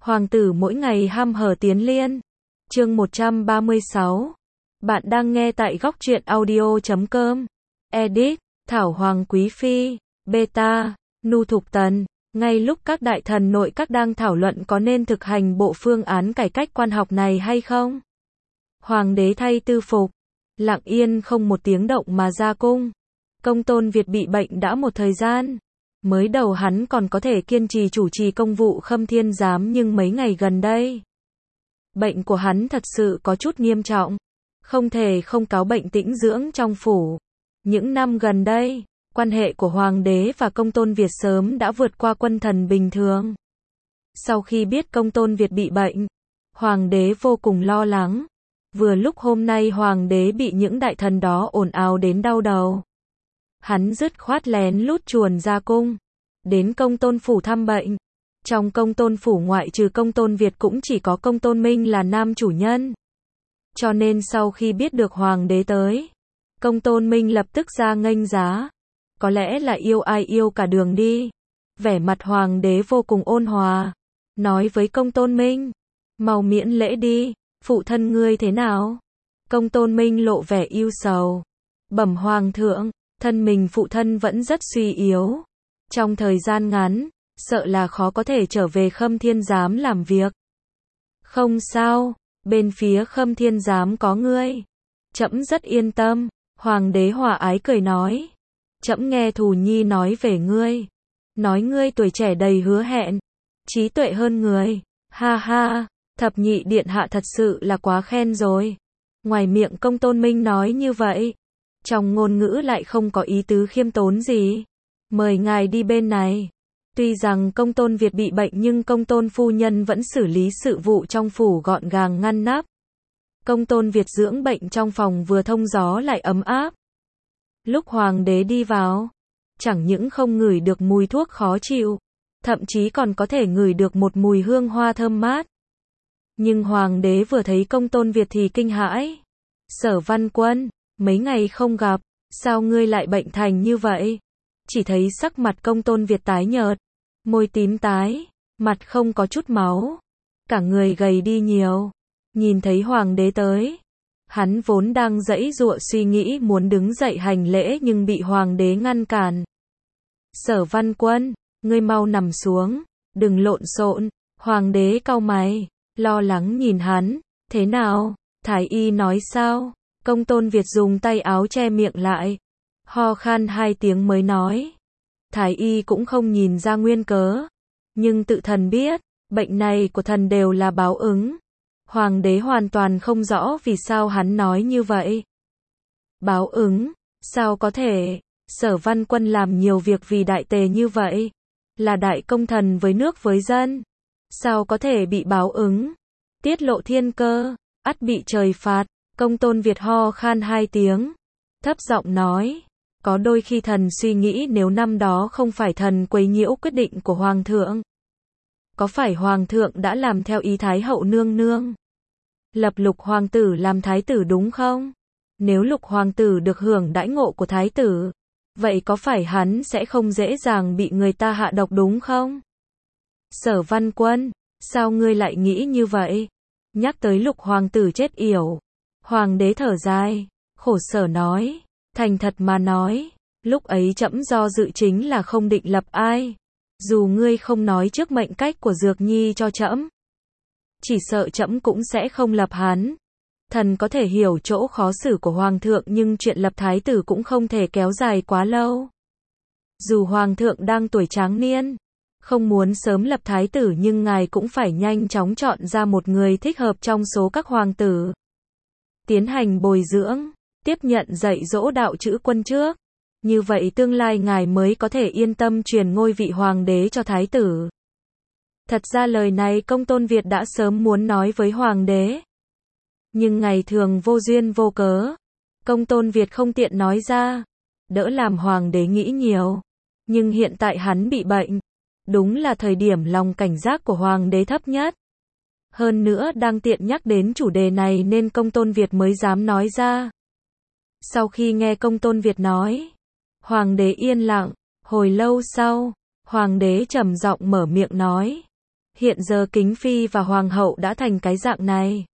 Hoàng tử mỗi ngày ham hở tiến liên. Chương 136. Bạn đang nghe tại góc truyện audio.com. Edit, Thảo Hoàng Quý Phi, Beta, Nu Thục Tần. Ngay lúc các đại thần nội các đang thảo luận có nên thực hành bộ phương án cải cách quan học này hay không, Hoàng đế thay tư phục, lặng yên không một tiếng động mà ra cung. Công tôn Việt bị bệnh đã một thời gian. Mới đầu hắn còn có thể kiên trì chủ trì công vụ Khâm Thiên Giám, nhưng mấy ngày gần đây, bệnh của hắn thật sự có chút nghiêm trọng. Không thể không cáo bệnh tĩnh dưỡng trong phủ. Những năm gần đây, quan hệ của Hoàng đế và Công tôn Việt sớm đã vượt qua quân thần bình thường. Sau khi biết Công tôn Việt bị bệnh, Hoàng đế vô cùng lo lắng. Vừa lúc hôm nay Hoàng đế bị những đại thần đó ồn ào đến đau đầu. Hắn dứt khoát lén lút chuồn ra cung, đến Công tôn phủ thăm bệnh. Trong Công tôn phủ ngoại trừ Công tôn Việt cũng chỉ có Công tôn Minh là nam chủ nhân. Cho nên sau khi biết được Hoàng đế tới, Công tôn Minh lập tức ra nghênh giá. Có lẽ là yêu ai yêu cả đường đi. Vẻ mặt Hoàng đế vô cùng ôn hòa, nói với Công tôn Minh, mau miễn lễ đi, phụ thân ngươi thế nào? Công tôn Minh lộ vẻ ưu sầu, bẩm Hoàng thượng, thân mình phụ thân vẫn rất suy yếu. Trong thời gian ngắn, sợ là khó có thể trở về Khâm Thiên Giám làm việc. Không sao, bên phía Khâm Thiên Giám có ngươi, trẫm rất yên tâm. Hoàng đế hòa ái cười nói, trẫm nghe Thù Nhi nói về ngươi, nói ngươi tuổi trẻ đầy hứa hẹn, trí tuệ hơn người. Ha ha, thập nhị điện hạ thật sự là quá khen rồi. Ngoài miệng Công tôn Minh nói như vậy, trong ngôn ngữ lại không có ý tứ khiêm tốn gì. Mời ngài đi bên này. Tuy rằng Công tôn Việt bị bệnh nhưng Công tôn phu nhân vẫn xử lý sự vụ trong phủ gọn gàng ngăn nắp. Công tôn Việt dưỡng bệnh trong phòng vừa thông gió lại ấm áp. Lúc Hoàng đế đi vào, chẳng những không ngửi được mùi thuốc khó chịu, thậm chí còn có thể ngửi được một mùi hương hoa thơm mát. Nhưng Hoàng đế vừa thấy Công tôn Việt thì kinh hãi. Sở Văn Quân, mấy ngày không gặp, sao ngươi lại bệnh thành như vậy? Chỉ thấy sắc mặt Công tôn Việt tái nhợt, môi tím tái, mặt không có chút máu, cả người gầy đi nhiều. Nhìn thấy Hoàng đế tới, hắn vốn đang giãy giụa suy nghĩ muốn đứng dậy hành lễ nhưng bị Hoàng đế ngăn cản. Sở Văn Quân, ngươi mau nằm xuống, đừng lộn xộn. Hoàng đế cau mày, lo lắng nhìn hắn, thế nào, thái y nói sao? Công tôn Việt dùng tay áo che miệng lại, ho khan 2 tiếng mới nói, thái y cũng không nhìn ra nguyên cớ, nhưng tự thần biết, bệnh này của thần đều là báo ứng. Hoàng đế hoàn toàn không rõ vì sao hắn nói như vậy. Báo ứng, sao có thể? Sở Văn Quân làm nhiều việc vì đại tề như vậy, là đại công thần với nước với dân, sao có thể bị báo ứng? Tiết lộ thiên cơ, ắt bị trời phạt. Công tôn Việt ho khan 2 tiếng, thấp giọng nói, có đôi khi thần suy nghĩ nếu năm đó không phải thần quấy nhiễu quyết định của Hoàng thượng, có phải Hoàng thượng đã làm theo ý Thái hậu nương nương, lập Lục hoàng tử làm thái tử đúng không? Nếu Lục hoàng tử được hưởng đãi ngộ của thái tử, vậy có phải hắn sẽ không dễ dàng bị người ta hạ độc đúng không? Sở Văn Quân, sao ngươi lại nghĩ như vậy? Nhắc tới Lục hoàng tử chết yểu, Hoàng đế thở dài, khổ sở nói, thành thật mà nói, lúc ấy trẫm do dự chính là không định lập ai. Dù ngươi không nói trước mệnh cách của Dược Nhi cho trẫm, chỉ sợ trẫm cũng sẽ không lập hắn. Thần có thể hiểu chỗ khó xử của Hoàng thượng nhưng chuyện lập thái tử cũng không thể kéo dài quá lâu. Dù Hoàng thượng đang tuổi tráng niên, không muốn sớm lập thái tử nhưng ngài cũng phải nhanh chóng chọn ra một người thích hợp trong số các hoàng tử. Tiến hành bồi dưỡng, tiếp nhận dạy dỗ đạo chữ quân trước. Như vậy tương lai ngài mới có thể yên tâm truyền ngôi vị hoàng đế cho thái tử. Thật ra lời này Công tôn Việt đã sớm muốn nói với Hoàng đế. Nhưng ngày thường vô duyên vô cớ, Công tôn Việt không tiện nói ra, đỡ làm Hoàng đế nghĩ nhiều. Nhưng hiện tại hắn bị bệnh, đúng là thời điểm lòng cảnh giác của Hoàng đế thấp nhất. Hơn nữa đang tiện nhắc đến chủ đề này nên Công tôn Việt mới dám nói ra. Sau khi nghe Công tôn Việt nói, Hoàng đế yên lặng, hồi lâu sau, Hoàng đế trầm giọng mở miệng nói, Hiện giờ Kính Phi và Hoàng hậu đã thành cái dạng này.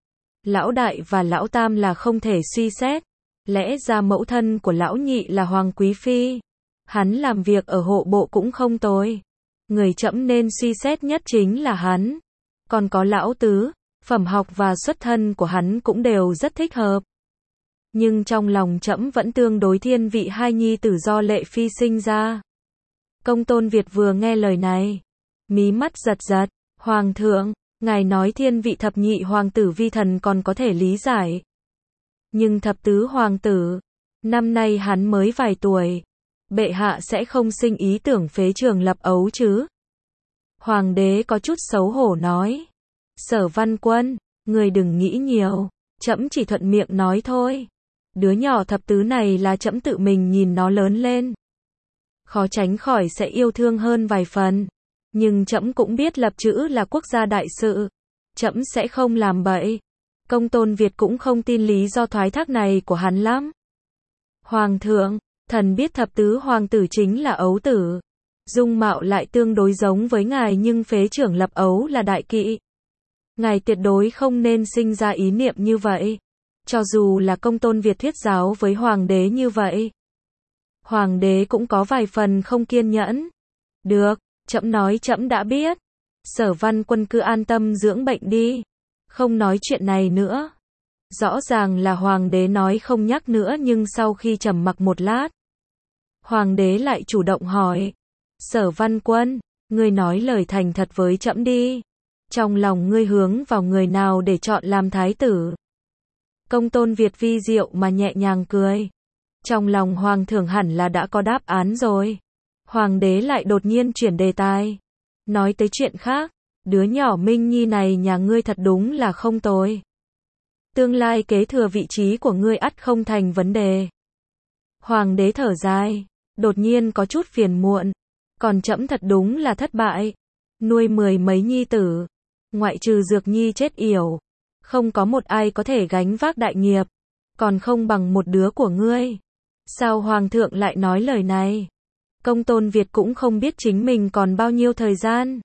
Lão đại và lão tam là không thể suy xét. Lẽ ra mẫu thân của lão nhị là Hoàng Quý Phi. Hắn làm việc ở hộ bộ cũng không tồi. Người trẫm nên suy xét nhất chính là hắn. Còn có lão tứ, phẩm học và xuất thân của hắn cũng đều rất thích hợp. Nhưng trong lòng trẫm vẫn tương đối thiên vị hai nhi tử do Lệ Phi sinh ra. Công tôn Việt vừa nghe lời này, mí mắt giật giật. Hoàng thượng, ngài nói thiên vị thập nhị hoàng tử vi thần còn có thể lý giải. Nhưng thập tứ hoàng tử, năm nay hắn mới vài tuổi. Bệ hạ sẽ không sinh ý tưởng phế Trường Lập Ấu chứ? Hoàng đế có chút xấu hổ nói. Sở Văn Quân, người đừng nghĩ nhiều, trẫm chỉ thuận miệng nói thôi. Đứa nhỏ thập tứ này là trẫm tự mình nhìn nó lớn lên. Khó tránh khỏi sẽ yêu thương hơn vài phần. Nhưng trẫm cũng biết lập chữ là quốc gia đại sự. Trẫm sẽ không làm bậy. Công tôn Việt cũng không tin lý do thoái thác này của hắn lắm. Hoàng thượng, thần biết thập tứ hoàng tử chính là ấu tử. Dung mạo lại tương đối giống với ngài nhưng phế Trưởng Lập Ấu là đại kỵ. Ngài tuyệt đối không nên sinh ra ý niệm như vậy. Cho dù là công tôn Việt thuyết giáo với hoàng đế như vậy. Hoàng đế cũng có vài phần không kiên nhẫn. Được, trẫm nói trẫm đã biết. Sở Văn Quân cứ an tâm dưỡng bệnh đi. Không nói chuyện này nữa. Rõ ràng là hoàng đế nói không nhắc nữa nhưng sau khi trầm mặc một lát. Hoàng đế lại chủ động hỏi. Sở Văn Quân, ngươi nói lời thành thật với trẫm đi. Trong lòng ngươi hướng vào người nào để chọn làm thái tử? Công tôn Việt vi diệu mà nhẹ nhàng cười. Trong lòng hoàng thượng hẳn là đã có đáp án rồi. Hoàng đế lại đột nhiên chuyển đề tài. Nói tới chuyện khác. Đứa nhỏ Minh Nhi này nhà ngươi thật đúng là không tồi. Tương lai kế thừa vị trí của ngươi ắt không thành vấn đề. Hoàng đế thở dài. Đột nhiên có chút phiền muộn. Còn trẫm thật đúng là thất bại. Nuôi 10 mấy nhi tử. Ngoại trừ Dược Nhi chết yểu. Không có một ai có thể gánh vác đại nghiệp. Còn không bằng một đứa của ngươi. Sao hoàng thượng lại nói lời này? Công tôn Việt cũng không biết chính mình còn bao nhiêu thời gian.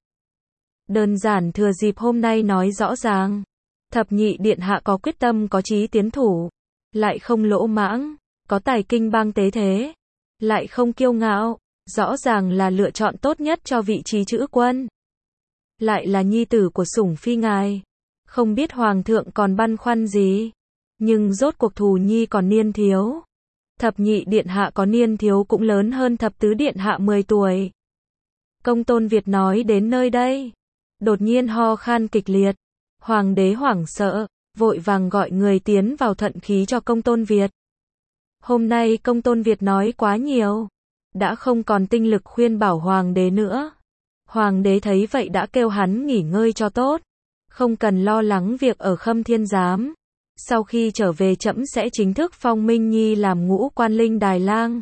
Đơn giản thừa dịp hôm nay nói rõ ràng. Thập nhị điện hạ có quyết tâm có chí tiến thủ. Lại không lỗ mãng. Có tài kinh bang tế thế. Lại không kiêu ngạo. Rõ ràng là lựa chọn tốt nhất cho vị trí chữ quân. Lại là nhi tử của sủng phi ngài. Không biết hoàng thượng còn băn khoăn gì. Nhưng rốt cuộc thù nhi còn niên thiếu. Thập nhị điện hạ có niên thiếu cũng lớn hơn thập tứ điện hạ 10 tuổi. Công tôn Việt nói đến nơi đây. Đột nhiên ho khan kịch liệt. Hoàng đế hoảng sợ. Vội vàng gọi người tiến vào thuận khí cho công tôn Việt. Hôm nay công tôn Việt nói quá nhiều. Đã không còn tinh lực khuyên bảo hoàng đế nữa. Hoàng đế thấy vậy đã kêu hắn nghỉ ngơi cho tốt. Không cần lo lắng việc ở Khâm Thiên Giám. Sau khi trở về trẫm sẽ chính thức phong Minh Nhi làm ngũ quan linh đài lang.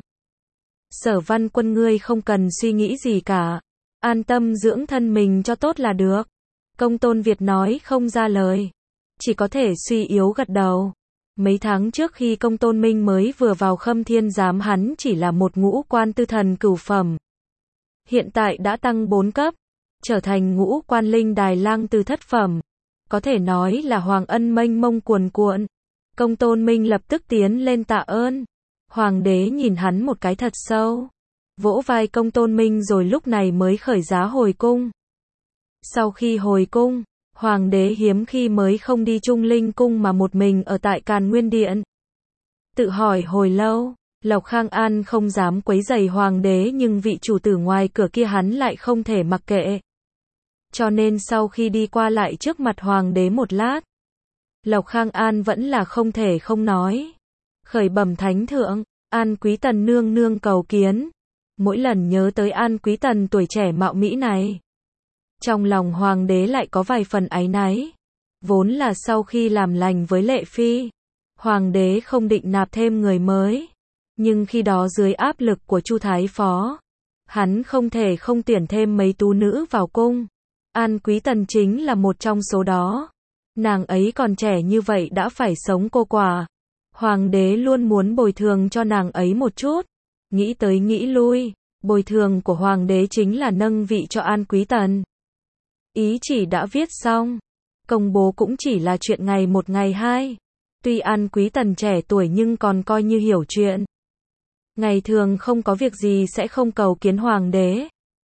Sở Văn Quân ngươi không cần suy nghĩ gì cả. An tâm dưỡng thân mình cho tốt là được. Công tôn Việt nói không ra lời. Chỉ có thể suy yếu gật đầu. Mấy tháng trước khi công tôn Minh mới vừa vào Khâm Thiên Giám hắn chỉ là một ngũ quan tư thần cửu phẩm. Hiện tại đã tăng 4 cấp. Trở thành ngũ quan linh đài lang từ thất phẩm. Có thể nói là hoàng ân mênh mông cuồn cuộn. Công tôn Minh lập tức tiến lên tạ ơn. Hoàng đế nhìn hắn một cái thật sâu. Vỗ vai công tôn Minh rồi lúc này mới khởi giá hồi cung. Sau khi hồi cung, hoàng đế hiếm khi mới không đi Trung Linh cung mà một mình ở tại Càn Nguyên Điện. Tự hỏi hồi lâu, Lộc Khang An không dám quấy rầy hoàng đế nhưng vị chủ tử ngoài cửa kia hắn lại không thể mặc kệ. Cho nên sau khi đi qua lại trước mặt hoàng đế một lát, Lộc Khang An vẫn là không thể không nói. Khởi bẩm thánh thượng, An Quý Tần nương nương cầu kiến. Mỗi lần nhớ tới An Quý Tần tuổi trẻ mạo mỹ này, trong lòng hoàng đế lại có vài phần áy náy. Vốn là sau khi làm lành với Lệ Phi, hoàng đế không định nạp thêm người mới. Nhưng khi đó dưới áp lực của Chu Thái Phó, hắn không thể không tuyển thêm mấy tú nữ vào cung. An Quý Tần chính là một trong số đó. Nàng ấy còn trẻ như vậy đã phải sống cô quả. Hoàng đế luôn muốn bồi thường cho nàng ấy một chút. Nghĩ tới nghĩ lui, bồi thường của hoàng đế chính là nâng vị cho An Quý Tần. ý chỉ đã viết xong. Công bố cũng chỉ là chuyện ngày một ngày hai. Tuy An Quý Tần trẻ tuổi nhưng còn coi như hiểu chuyện. Ngày thường không có việc gì sẽ không cầu kiến hoàng đế.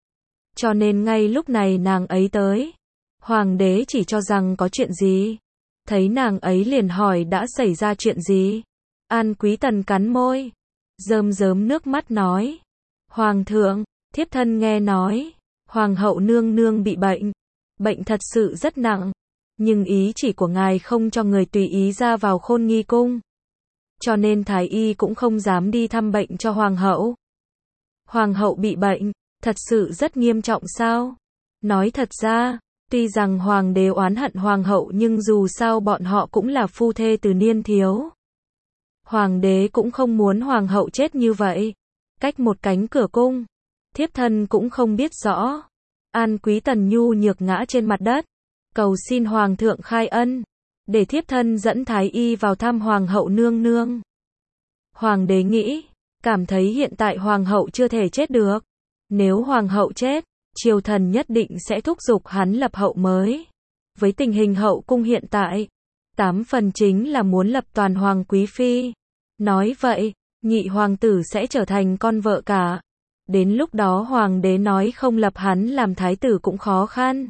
Cho nên ngay lúc này nàng ấy tới. Hoàng đế chỉ cho rằng có chuyện gì. Thấy nàng ấy liền hỏi đã xảy ra chuyện gì. An Quý Tần cắn môi. Rơm rớm nước mắt nói. Hoàng thượng, thiếp thân nghe nói. Hoàng hậu nương nương bị bệnh. Bệnh thật sự rất nặng. Nhưng ý chỉ của ngài không cho người tùy ý ra vào Khôn Nghi cung. Cho nên thái y cũng không dám đi thăm bệnh cho hoàng hậu. Hoàng hậu bị bệnh, thật sự rất nghiêm trọng sao? Nói thật ra, tuy rằng hoàng đế oán hận hoàng hậu nhưng dù sao bọn họ cũng là phu thê từ niên thiếu. Hoàng đế cũng không muốn hoàng hậu chết như vậy. Cách một cánh cửa cung, thiếp thân cũng không biết rõ. An Quý Tần nhu nhược ngã trên mặt đất, cầu xin hoàng thượng khai ân, để thiếp thân dẫn thái y vào thăm hoàng hậu nương nương. Hoàng đế nghĩ, cảm thấy hiện tại hoàng hậu chưa thể chết được. Nếu hoàng hậu chết, triều thần nhất định sẽ thúc giục hắn lập hậu mới. Với tình hình hậu cung hiện tại, 8 phần chính là muốn lập toàn hoàng quý phi. Nói vậy, nhị hoàng tử sẽ trở thành con vợ cả. Đến lúc đó hoàng đế nói không lập hắn làm thái tử cũng khó khăn.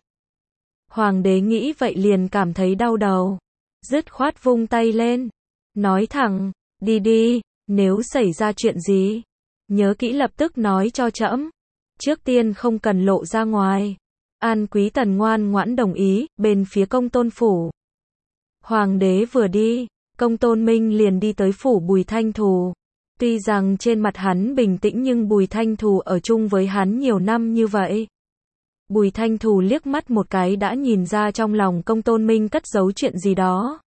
Hoàng đế nghĩ vậy liền cảm thấy đau đầu. Dứt khoát vung tay lên. Nói thẳng, đi đi, nếu xảy ra chuyện gì, nhớ kỹ lập tức nói cho trẫm. Trước tiên không cần lộ ra ngoài. An Quý Tần ngoan ngoãn đồng ý, bên phía Công Tôn phủ. Hoàng đế vừa đi, Công Tôn Minh liền đi tới phủ Bùi Thanh Thù. Tuy rằng trên mặt hắn bình tĩnh nhưng Bùi Thanh Thù ở chung với hắn nhiều năm như vậy. Bùi Thanh Thù liếc mắt một cái đã nhìn ra trong lòng Công Tôn Minh cất giấu chuyện gì đó.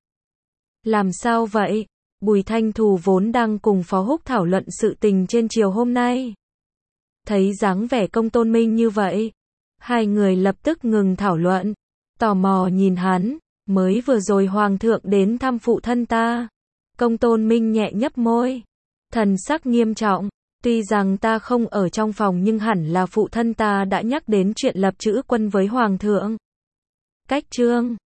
Làm sao vậy? Bùi Thanh Thù vốn đang cùng Phó Húc thảo luận sự tình trên chiều hôm nay. Thấy dáng vẻ Công Tôn Minh như vậy, hai người lập tức ngừng thảo luận, tò mò nhìn hắn. Mới vừa rồi hoàng thượng đến thăm phụ thân ta. Công Tôn Minh nhẹ nhấp môi, thần sắc nghiêm trọng. Tuy rằng ta không ở trong phòng nhưng hẳn là phụ thân ta đã nhắc đến chuyện lập chữ quân với hoàng thượng. Cách chương